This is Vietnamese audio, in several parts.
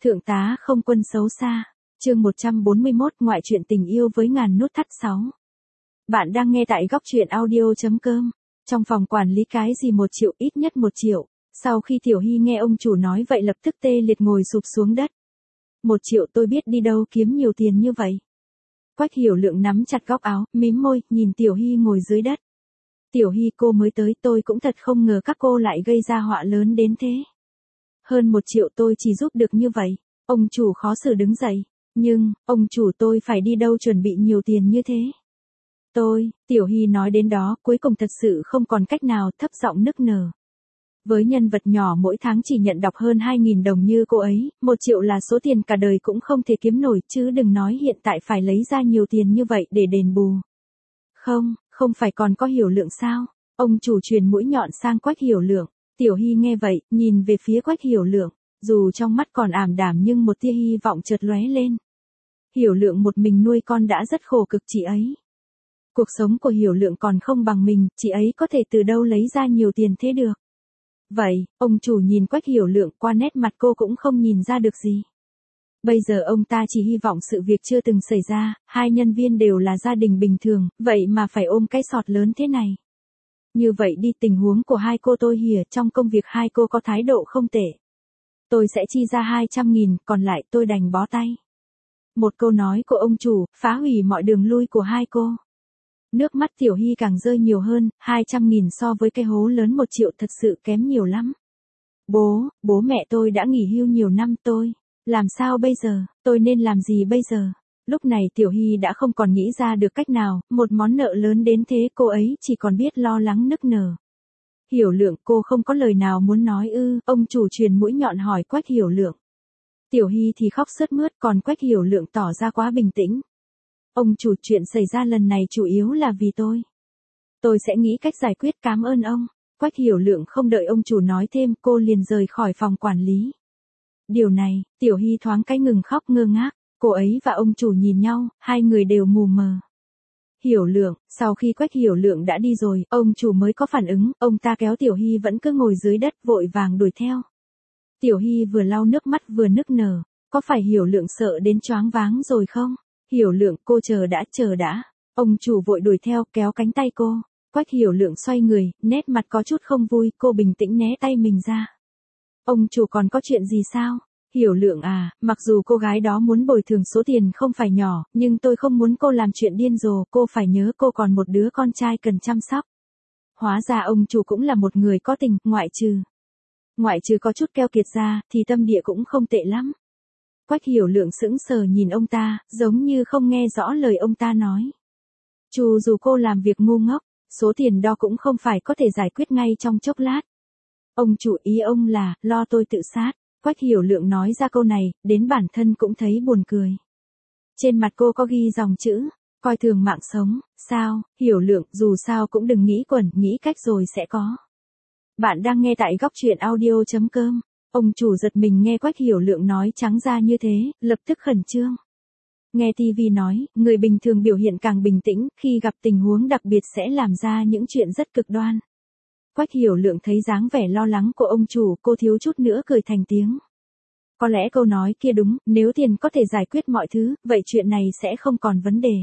Thượng tá không quân xấu xa. Chương 141 ngoại truyện tình yêu với ngàn nút thắt 6. Bạn đang nghe tại góc truyện audio.com. Trong phòng quản lý cái gì 1 triệu, ít nhất 1 triệu. Sau khi Tiểu Hy nghe ông chủ nói vậy lập tức tê liệt ngồi sụp xuống đất. 1 triệu tôi biết đi đâu kiếm nhiều tiền như vậy. Quách Hiểu Lượng nắm chặt góc áo, mím môi, nhìn Tiểu Hy ngồi dưới đất. Tiểu Hy cô mới tới, tôi cũng thật không ngờ các cô lại gây ra họa lớn đến thế. Hơn 1 triệu tôi chỉ giúp được như vậy. Ông chủ khó xử đứng dậy. Nhưng, ông chủ tôi phải đi đâu chuẩn bị nhiều tiền như thế. Tiểu Hy nói đến đó, cuối cùng thật sự không còn cách nào, thấp giọng nức nở. Với nhân vật nhỏ mỗi tháng chỉ nhận đọc hơn 2.000 đồng như cô ấy, 1 triệu là số tiền cả đời cũng không thể kiếm nổi, chứ đừng nói hiện tại phải lấy ra nhiều tiền như vậy để đền bù. Không phải còn có Hiểu Lượng sao? Ông chủ truyền mũi nhọn sang Quách Hiểu Lượng. Tiểu Hy nghe vậy, nhìn về phía Quách Hiểu Lượng, dù trong mắt còn ảm đạm nhưng một tia hy vọng chợt lóe lên. Hiểu Lượng một mình nuôi con đã rất khổ cực chị ấy. Cuộc sống của Hiểu Lượng còn không bằng mình, chị ấy có thể từ đâu lấy ra nhiều tiền thế được. Vậy, ông chủ nhìn Quách Hiểu Lượng, qua nét mặt cô cũng không nhìn ra được gì. Bây giờ ông ta chỉ hy vọng sự việc chưa từng xảy ra, hai nhân viên đều là gia đình bình thường, vậy mà phải ôm cái sọt lớn thế này. Như vậy đi, tình huống của hai cô tôi hiểu, trong công việc hai cô có thái độ không tệ. Tôi sẽ chi ra 200.000, còn lại tôi đành bó tay. Một câu nói của ông chủ, phá hủy mọi đường lui của hai cô. Nước mắt Tiểu Hy càng rơi nhiều hơn, 200.000 so với cái hố lớn 1 triệu thật sự kém nhiều lắm. Bố mẹ tôi đã nghỉ hưu nhiều năm, làm sao bây giờ, tôi nên làm gì bây giờ? Lúc này Tiểu Hy đã không còn nghĩ ra được cách nào, một món nợ lớn đến thế cô ấy chỉ còn biết lo lắng nức nở. Hiểu Lượng, cô không có lời nào muốn nói ư? Ông chủ truyền mũi nhọn hỏi Quách Hiểu Lượng. Tiểu Hy thì khóc sướt mướt, còn Quách Hiểu Lượng tỏ ra quá bình tĩnh. Ông chủ, chuyện xảy ra lần này chủ yếu là vì tôi. Tôi sẽ nghĩ cách giải quyết, cảm ơn ông. Quách Hiểu Lượng không đợi ông chủ nói thêm, cô liền rời khỏi phòng quản lý. Điều này, Tiểu Hy thoáng cái ngừng khóc ngơ ngác, cô ấy và ông chủ nhìn nhau, hai người đều mù mờ. Hiểu Lượng, sau khi Quách Hiểu Lượng đã đi rồi, ông chủ mới có phản ứng, ông ta kéo Tiểu Hy vẫn cứ ngồi dưới đất vội vàng đuổi theo. Tiểu Hy vừa lau nước mắt vừa nức nở, có phải Hiểu Lượng sợ đến choáng váng rồi không? Hiểu Lượng, cô chờ đã. Ông chủ vội đuổi theo, kéo cánh tay cô. Quách Hiểu Lượng xoay người, nét mặt có chút không vui, cô bình tĩnh né tay mình ra. Ông chủ, còn có chuyện gì sao? Hiểu Lượng à, mặc dù cô gái đó muốn bồi thường số tiền không phải nhỏ, nhưng tôi không muốn cô làm chuyện điên rồ, cô phải nhớ cô còn một đứa con trai cần chăm sóc. Hóa ra ông chủ cũng là một người có tình, ngoại trừ có chút keo kiệt ra, thì tâm địa cũng không tệ lắm. Quách Hiểu Lượng sững sờ nhìn ông ta, giống như không nghe rõ lời ông ta nói. Dù cô làm việc ngu ngốc, số tiền đó cũng không phải có thể giải quyết ngay trong chốc lát. Ông chủ, ý ông là, lo tôi tự sát. Quách Hiểu Lượng nói ra câu này, đến bản thân cũng thấy buồn cười. Trên mặt cô có ghi dòng chữ, coi thường mạng sống, sao? Hiểu Lượng, dù sao cũng đừng nghĩ quẩn, nghĩ cách rồi sẽ có. Bạn đang nghe tại góc truyện audio.com. Ông chủ giật mình nghe Quách Hiểu Lượng nói trắng ra như thế, lập tức khẩn trương. Nghe TV nói, người bình thường biểu hiện càng bình tĩnh, khi gặp tình huống đặc biệt sẽ làm ra những chuyện rất cực đoan. Quách Hiểu Lượng thấy dáng vẻ lo lắng của ông chủ, cô thiếu chút nữa cười thành tiếng. Có lẽ câu nói kia đúng, nếu tiền có thể giải quyết mọi thứ, vậy chuyện này sẽ không còn vấn đề.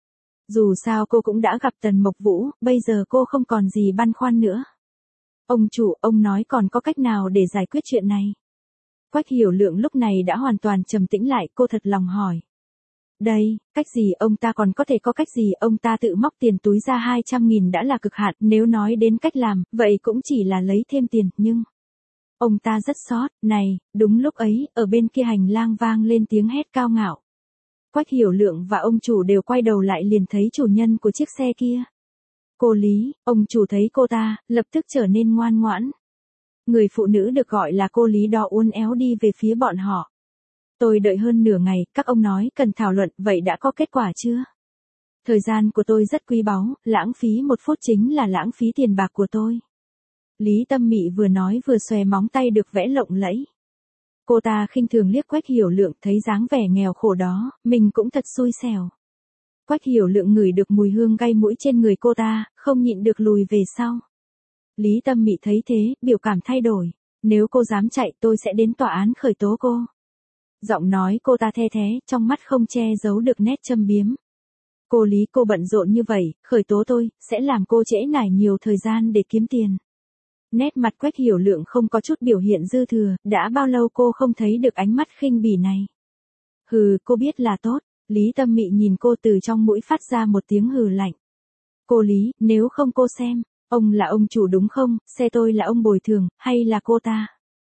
Dù sao cô cũng đã gặp Tần Mộc Vũ, bây giờ cô không còn gì băn khoăn nữa. Ông chủ, ông nói còn có cách nào để giải quyết chuyện này? Quách Hiểu Lượng lúc này đã hoàn toàn trầm tĩnh lại, cô thật lòng hỏi. Đây, cách gì, ông ta còn có thể có cách gì, ông ta tự móc tiền túi ra 200.000 đã là cực hạn, nếu nói đến cách làm, vậy cũng chỉ là lấy thêm tiền, nhưng... Ông ta rất sót, này, đúng lúc ấy, ở bên kia hành lang vang lên tiếng hét cao ngạo. Quách Hiểu Lượng và ông chủ đều quay đầu lại liền thấy chủ nhân của chiếc xe kia. Cô Lý, ông chủ thấy cô ta, lập tức trở nên ngoan ngoãn. Người phụ nữ được gọi là cô Lý đó uốn éo đi về phía bọn họ. Tôi đợi hơn nửa ngày, các ông nói cần thảo luận, vậy đã có kết quả chưa? Thời gian của tôi rất quý báu, lãng phí 1 phút chính là lãng phí tiền bạc của tôi. Lý Tâm Mị vừa nói vừa xòe móng tay được vẽ lộng lẫy. Cô ta khinh thường liếc Quách Hiểu Lượng, thấy dáng vẻ nghèo khổ đó, mình cũng thật xui xẻo. Quách Hiểu Lượng ngửi được mùi hương gây mũi trên người cô ta, không nhịn được lùi về sau. Lý Tâm Mị thấy thế, biểu cảm thay đổi. Nếu cô dám chạy tôi sẽ đến tòa án khởi tố cô. Giọng nói cô ta the thé, trong mắt không che giấu được nét châm biếm. Cô Lý, cô bận rộn như vậy, khởi tố tôi, sẽ làm cô trễ nải nhiều thời gian để kiếm tiền. Nét mặt Quách Hiểu Lượng không có chút biểu hiện dư thừa, đã bao lâu cô không thấy được ánh mắt khinh bỉ này. Hừ, cô biết là tốt. Lý Tâm Mị nhìn cô từ trong mũi phát ra một tiếng hừ lạnh. Cô Lý, nếu không cô xem, ông là ông chủ đúng không, xe tôi là ông bồi thường, hay là cô ta?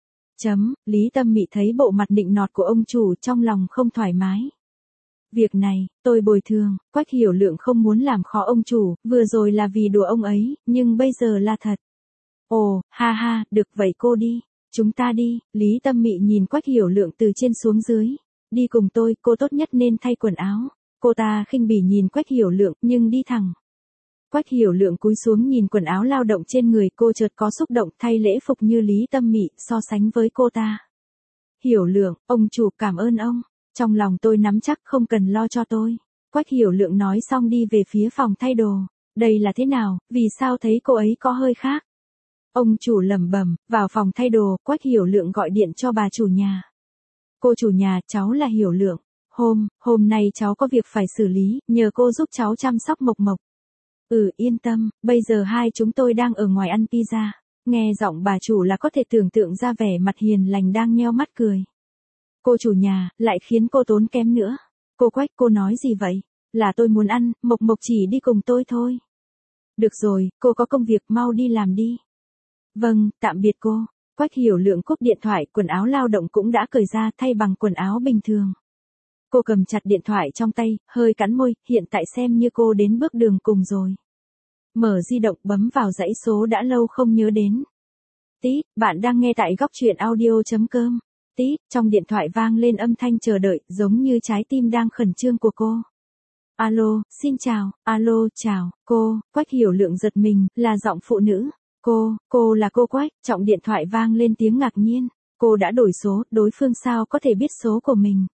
Lý Tâm Mị thấy bộ mặt nịnh nọt của ông chủ trong lòng không thoải mái. Việc này, tôi bồi thường. Quách Hiểu Lượng không muốn làm khó ông chủ, vừa rồi là vì đùa ông ấy, nhưng bây giờ là thật. Ồ, ha ha, được vậy cô đi. Chúng ta đi. Lý Tâm Mị nhìn Quách Hiểu Lượng từ trên xuống dưới. Đi cùng tôi, cô tốt nhất nên thay quần áo. Cô ta khinh bỉ nhìn Quách Hiểu Lượng, nhưng đi thẳng. Quách Hiểu Lượng cúi xuống nhìn quần áo lao động trên người cô, chợt có xúc động thay lễ phục như Lý Tâm Mị so sánh với cô ta. Hiểu Lượng, ông chủ cảm ơn ông. Trong lòng tôi nắm chắc, không cần lo cho tôi. Quách Hiểu Lượng nói xong đi về phía phòng thay đồ. Đây là thế nào, vì sao thấy cô ấy có hơi khác? Ông chủ lẩm bẩm, vào phòng thay đồ, Quách Hiểu Lượng gọi điện cho bà chủ nhà. Cô chủ nhà, cháu là Hiểu Lượng. Hôm nay cháu có việc phải xử lý, nhờ cô giúp cháu chăm sóc Mộc Mộc. Yên tâm, bây giờ hai chúng tôi đang ở ngoài ăn pizza. Nghe giọng bà chủ là có thể tưởng tượng ra vẻ mặt hiền lành đang nheo mắt cười. Cô chủ nhà, lại khiến cô tốn kém nữa. Cô Quách, cô nói gì vậy? Là tôi muốn ăn, Mộc Mộc chỉ đi cùng tôi thôi. Được rồi, cô có công việc mau đi làm đi. Vâng, tạm biệt cô. Quách Hiểu Lượng cúp điện thoại, quần áo lao động cũng đã cởi ra thay bằng quần áo bình thường. Cô cầm chặt điện thoại trong tay, hơi cắn môi, hiện tại xem như cô đến bước đường cùng rồi. Mở di động bấm vào dãy số đã lâu không nhớ đến. Tít, bạn đang nghe tại góc truyện audio.com. Tít, trong điện thoại vang lên âm thanh chờ đợi, giống như trái tim đang khẩn trương của cô. Alo, xin chào, alo, chào, cô. Quách Hiểu Lượng giật mình, là giọng phụ nữ. Cô là cô Quách, trọng điện thoại vang lên tiếng ngạc nhiên. Cô đã đổi số, đối phương sao có thể biết số của mình?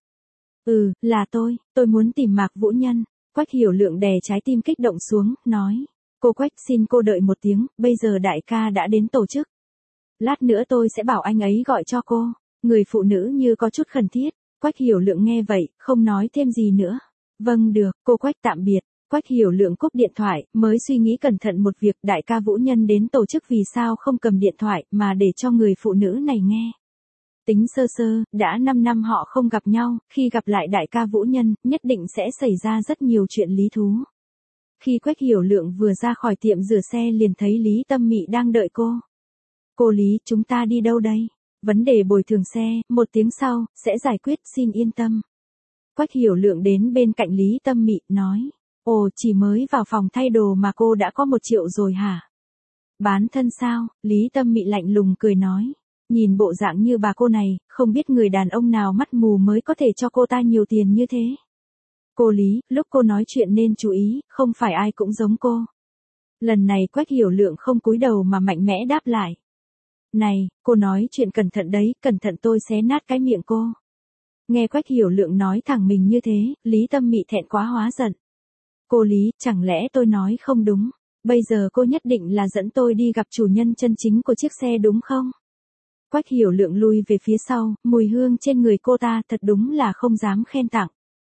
Là tôi muốn tìm Mạc Vũ Nhân. Quách Hiểu Lượng đè trái tim kích động xuống, nói. Cô Quách, xin cô đợi một tiếng, bây giờ đại ca đã đến tổ chức. Lát nữa tôi sẽ bảo anh ấy gọi cho cô. Người phụ nữ như có chút khẩn thiết. Quách Hiểu Lượng nghe vậy, không nói thêm gì nữa. Vâng được, cô Quách tạm biệt. Quách Hiểu Lượng cúp điện thoại, mới suy nghĩ cẩn thận một việc, đại ca Vũ Nhân đến tổ chức vì sao không cầm điện thoại mà để cho người phụ nữ này nghe. Tính sơ sơ, đã 5 năm họ không gặp nhau, khi gặp lại đại ca Vũ Nhân, nhất định sẽ xảy ra rất nhiều chuyện lý thú. Khi Quách Hiểu Lượng vừa ra khỏi tiệm rửa xe liền thấy Lý Tâm Mị đang đợi cô. Cô Lý, chúng ta đi đâu đây? Vấn đề bồi thường xe, 1 tiếng sau, sẽ giải quyết, xin yên tâm. Quách Hiểu Lượng đến bên cạnh Lý Tâm Mị, nói. Ồ, chỉ mới vào phòng thay đồ mà cô đã có 1 triệu rồi hả? Bán thân sao? Lý Tâm Mị lạnh lùng cười nói. Nhìn bộ dạng như bà cô này, không biết người đàn ông nào mắt mù mới có thể cho cô ta nhiều tiền như thế. Cô Lý, lúc cô nói chuyện nên chú ý, không phải ai cũng giống cô. Lần này Quách Hiểu Lượng không cúi đầu mà mạnh mẽ đáp lại. Này, cô nói chuyện cẩn thận đấy, cẩn thận tôi xé nát cái miệng cô. Nghe Quách Hiểu Lượng nói thẳng mình như thế, Lý Tâm Mị thẹn quá hóa giận. Cô Lý, chẳng lẽ tôi nói không đúng? Bây giờ cô nhất định là dẫn tôi đi gặp chủ nhân chân chính của chiếc xe đúng không? Quách Hiểu Lượng lui về phía sau, mùi hương trên người cô ta thật đúng là không dám khen tặng.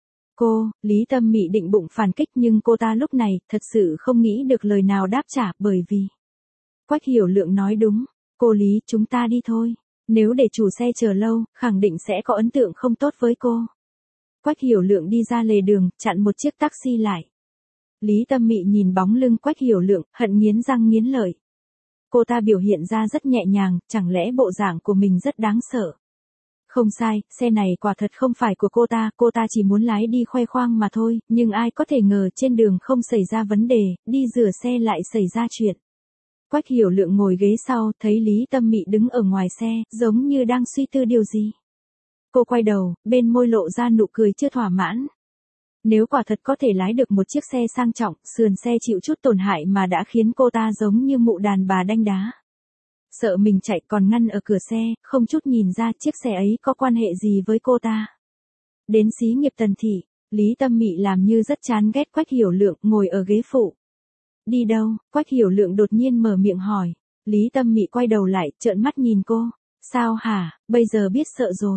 Lý Tâm Mị định bụng phản kích nhưng cô ta lúc này thật sự không nghĩ được lời nào đáp trả bởi vì. Quách Hiểu Lượng nói đúng. Cô Lý, chúng ta đi thôi. Nếu để chủ xe chờ lâu, khẳng định sẽ có ấn tượng không tốt với cô. Quách Hiểu Lượng đi ra lề đường, chặn một chiếc taxi lại. Lý Tâm Mị nhìn bóng lưng Quách Hiểu Lượng, hận nghiến răng nghiến lợi. Cô ta biểu hiện ra rất nhẹ nhàng, chẳng lẽ bộ dạng của mình rất đáng sợ. Không sai, xe này quả thật không phải của cô ta chỉ muốn lái đi khoe khoang mà thôi, nhưng ai có thể ngờ trên đường không xảy ra vấn đề, đi rửa xe lại xảy ra chuyện. Quách Hiểu Lượng ngồi ghế sau, thấy Lý Tâm Mị đứng ở ngoài xe, giống như đang suy tư điều gì. Cô quay đầu, bên môi lộ ra nụ cười chưa thỏa mãn. Nếu quả thật có thể lái được một chiếc xe sang trọng, sườn xe chịu chút tổn hại mà đã khiến cô ta giống như mụ đàn bà đanh đá. Sợ mình chạy còn ngăn ở cửa xe, không chút nhìn ra chiếc xe ấy có quan hệ gì với cô ta. Đến xí nghiệp Tần Thị, Lý Tâm Mị làm như rất chán ghét Quách Hiểu Lượng, ngồi ở ghế phụ. Đi đâu? Quách Hiểu Lượng đột nhiên mở miệng hỏi. Lý Tâm Mị quay đầu lại, trợn mắt nhìn cô. Sao hả, bây giờ biết sợ rồi.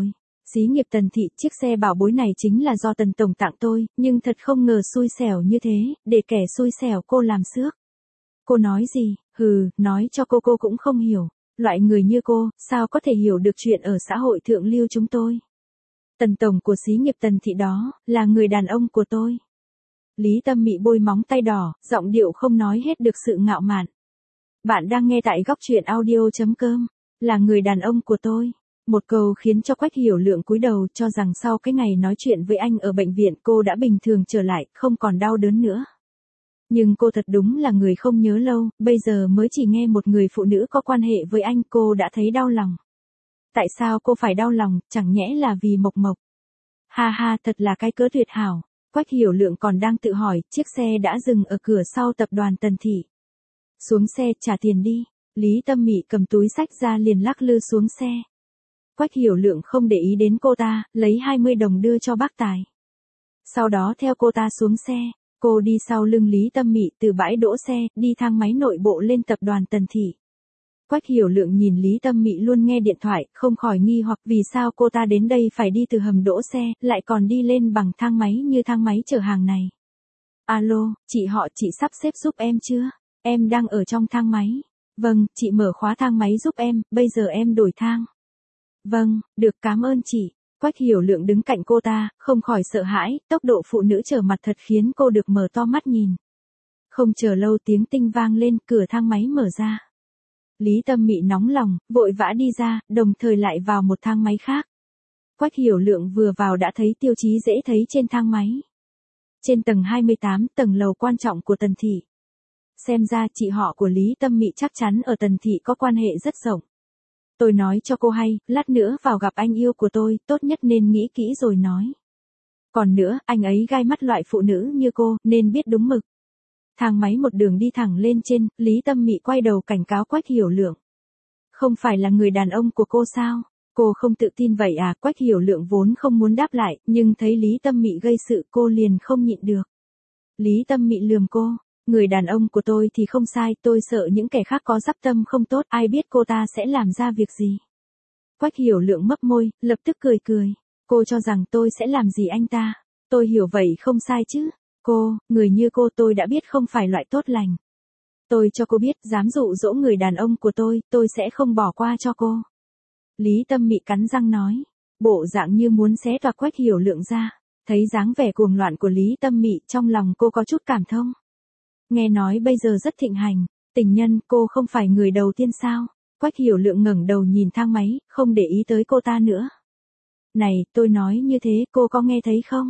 Xí nghiệp Tần Thị, chiếc xe bảo bối này chính là do Tần Tổng tặng tôi, nhưng thật không ngờ xui xẻo như thế, để kẻ xui xẻo cô làm xước. Cô nói gì? Nói cho cô cũng không hiểu. Loại người như cô, sao có thể hiểu được chuyện ở xã hội thượng lưu chúng tôi? Tần Tổng của xí nghiệp Tần Thị đó, là người đàn ông của tôi. Lý Tâm Mị bôi móng tay đỏ, giọng điệu không nói hết được sự ngạo mạn. Bạn đang nghe tại góc truyện audio.com, là người đàn ông của tôi. Một câu khiến cho Quách Hiểu Lượng cúi đầu, cho rằng sau cái ngày nói chuyện với anh ở bệnh viện cô đã bình thường trở lại, không còn đau đớn nữa. Nhưng cô thật đúng là người không nhớ lâu, bây giờ mới chỉ nghe một người phụ nữ có quan hệ với anh cô đã thấy đau lòng. Tại sao cô phải đau lòng, chẳng nhẽ là vì Mộc Mộc? Ha ha, thật là cái cớ tuyệt hảo. Quách Hiểu Lượng còn đang tự hỏi, chiếc xe đã dừng ở cửa sau tập đoàn Tần Thị. Xuống xe, trả tiền đi. Lý Tâm Mị cầm túi xách ra liền lắc lư xuống xe. Quách Hiểu Lượng không để ý đến cô ta, lấy 20 đồng đưa cho bác tài. Sau đó theo cô ta xuống xe, cô đi sau lưng Lý Tâm Mị từ bãi đỗ xe, đi thang máy nội bộ lên tập đoàn Tần Thị. Quách Hiểu Lượng nhìn Lý Tâm Mị luôn nghe điện thoại, không khỏi nghi hoặc vì sao cô ta đến đây phải đi từ hầm đỗ xe, lại còn đi lên bằng thang máy như thang máy chở hàng này. Alo, chị sắp xếp giúp em chưa? Em đang ở trong thang máy. Vâng, chị mở khóa thang máy giúp em, bây giờ em đổi thang. Vâng, được, cảm ơn chị. Quách Hiểu Lượng đứng cạnh cô ta, không khỏi sợ hãi, tốc độ phụ nữ trở mặt thật khiến cô được mở to mắt nhìn. Không chờ lâu tiếng tinh vang lên, cửa thang máy mở ra. Lý Tâm Mị nóng lòng, vội vã đi ra, đồng thời lại vào một thang máy khác. Quách Hiểu Lượng vừa vào đã thấy tiêu chí dễ thấy trên thang máy. Trên tầng 28, tầng lầu quan trọng của Tần Thị. Xem ra chị họ của Lý Tâm Mị chắc chắn ở Tần Thị có quan hệ rất rộng. Tôi nói cho cô hay, lát nữa vào gặp anh yêu của tôi, tốt nhất nên nghĩ kỹ rồi nói. Còn nữa, anh ấy gai mắt loại phụ nữ như cô, nên biết đúng mực. Thang máy một đường đi thẳng lên trên, Lý Tâm Mị quay đầu cảnh cáo Quách Hiểu Lượng. Không phải là người đàn ông của cô sao? Cô không tự tin vậy à? Quách Hiểu Lượng vốn không muốn đáp lại, nhưng thấy Lý Tâm Mị gây sự cô liền không nhịn được. Lý Tâm Mị lườm cô. Người đàn ông của tôi thì không sai, tôi sợ những kẻ khác có dắp tâm không tốt, ai biết cô ta sẽ làm ra việc gì. Quách Hiểu Lượng mấp môi, lập tức cười. Cô cho rằng tôi sẽ làm gì anh ta? Tôi hiểu vậy không sai chứ? Người như cô tôi đã biết không phải loại tốt lành. Tôi cho cô biết, dám dụ dỗ người đàn ông của tôi sẽ không bỏ qua cho cô. Lý Tâm Mị cắn răng nói, bộ dạng như muốn xé toạc Quách Hiểu Lượng ra. Thấy dáng vẻ cuồng loạn của Lý Tâm Mị, trong lòng cô có chút cảm thông. Nghe nói bây giờ rất thịnh hành, tình nhân, cô không phải người đầu tiên sao? Quách Hiểu Lượng ngẩng đầu nhìn thang máy, không để ý tới cô ta nữa. Này, tôi nói như thế, cô có nghe thấy không?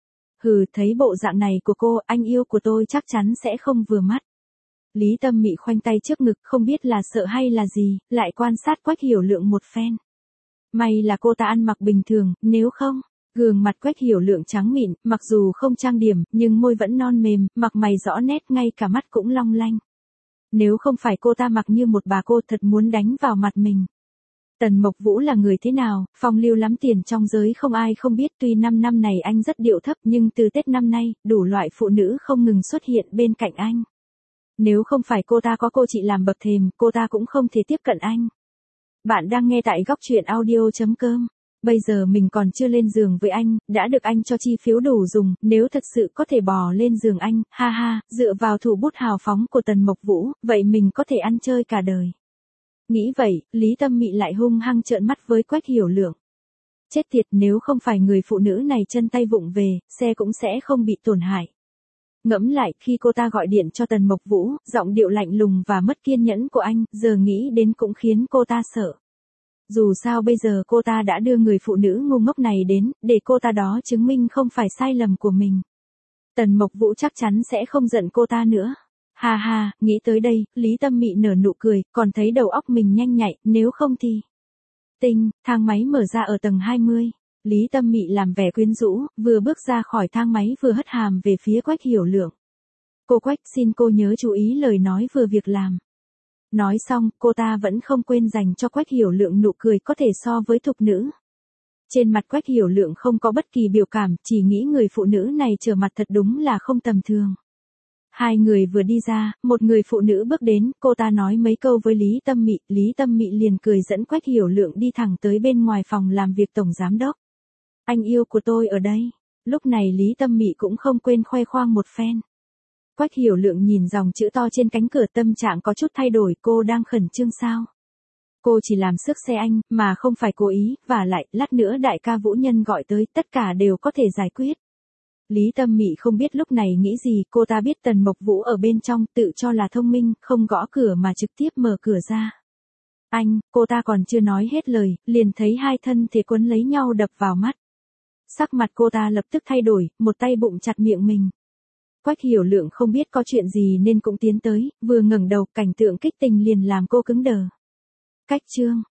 Thấy bộ dạng này của cô, anh yêu của tôi chắc chắn sẽ không vừa mắt. Lý Tâm Mị khoanh tay trước ngực, không biết là sợ hay là gì, lại quan sát Quách Hiểu Lượng một phen. May là cô ta ăn mặc bình thường, nếu không, gương mặt Quách Hiểu Lượng trắng mịn, mặc dù không trang điểm, nhưng môi vẫn non mềm, mặt mày rõ nét, ngay cả mắt cũng long lanh. Nếu không phải cô ta mặc như một bà cô thật muốn đánh vào mặt mình. Tần Mộc Vũ là người thế nào, phong lưu lắm tiền trong giới không ai không biết, tuy 5 năm này anh rất điệu thấp nhưng từ Tết năm nay, đủ loại phụ nữ không ngừng xuất hiện bên cạnh anh. Nếu không phải cô ta có cô chị làm bậc thềm, cô ta cũng không thể tiếp cận anh. Bạn đang nghe tại góc truyện audio.com. Bây giờ mình còn chưa lên giường với anh, đã được anh cho chi phiếu đủ dùng, nếu thật sự có thể bò lên giường anh, ha ha, dựa vào thủ bút hào phóng của Tần Mộc Vũ, vậy mình có thể ăn chơi cả đời. Nghĩ vậy, Lý Tâm Mị lại hung hăng trợn mắt với Quách Hiểu Lượng. Chết tiệt, nếu không phải người phụ nữ này chân tay vụng về, xe cũng sẽ không bị tổn hại. Ngẫm lại, khi cô ta gọi điện cho Tần Mộc Vũ, giọng điệu lạnh lùng và mất kiên nhẫn của anh, giờ nghĩ đến cũng khiến cô ta sợ. Dù sao bây giờ cô ta đã đưa người phụ nữ ngu ngốc này đến, để cô ta đó chứng minh không phải sai lầm của mình. Tần Mộc Vũ chắc chắn sẽ không giận cô ta nữa. Ha ha, nghĩ tới đây, Lý Tâm Mị nở nụ cười, còn thấy đầu óc mình nhanh nhạy, nếu không thì. Thang máy mở ra ở tầng 20. Lý Tâm Mị làm vẻ quyến rũ, vừa bước ra khỏi thang máy vừa hất hàm về phía Quách Hiểu Lượng. Cô Quách, xin cô nhớ chú ý lời nói vừa việc làm. Nói xong, cô ta vẫn không quên dành cho Quách Hiểu Lượng nụ cười có thể so với thục nữ. Trên mặt Quách Hiểu Lượng không có bất kỳ biểu cảm, chỉ nghĩ người phụ nữ này trở mặt thật đúng là không tầm thường. Hai người vừa đi ra, một người phụ nữ bước đến, cô ta nói mấy câu với Lý Tâm Mị liền cười dẫn Quách Hiểu Lượng đi thẳng tới bên ngoài phòng làm việc tổng giám đốc. Anh yêu của tôi ở đây. Lúc này Lý Tâm Mị cũng không quên khoe khoang một phen. Quách Hiểu Lượng nhìn dòng chữ to trên cánh cửa, tâm trạng có chút thay đổi. Cô đang khẩn trương sao? Cô chỉ làm xước xe anh, mà không phải cố ý, và lại, lát nữa đại ca Vũ Nhân gọi tới, tất cả đều có thể giải quyết. Lý Tâm Mị không biết lúc này nghĩ gì, cô ta biết Tần Mộc Vũ ở bên trong, tự cho là thông minh, không gõ cửa mà trực tiếp mở cửa ra. Anh, cô ta còn chưa nói hết lời, liền thấy hai thân thể quấn lấy nhau đập vào mắt. Sắc mặt cô ta lập tức thay đổi, một tay bụng chặt miệng mình. Quách Hiểu Lượng không biết có chuyện gì nên cũng tiến tới, vừa ngẩng đầu, cảnh tượng kích tình liền làm cô cứng đờ. Cách chương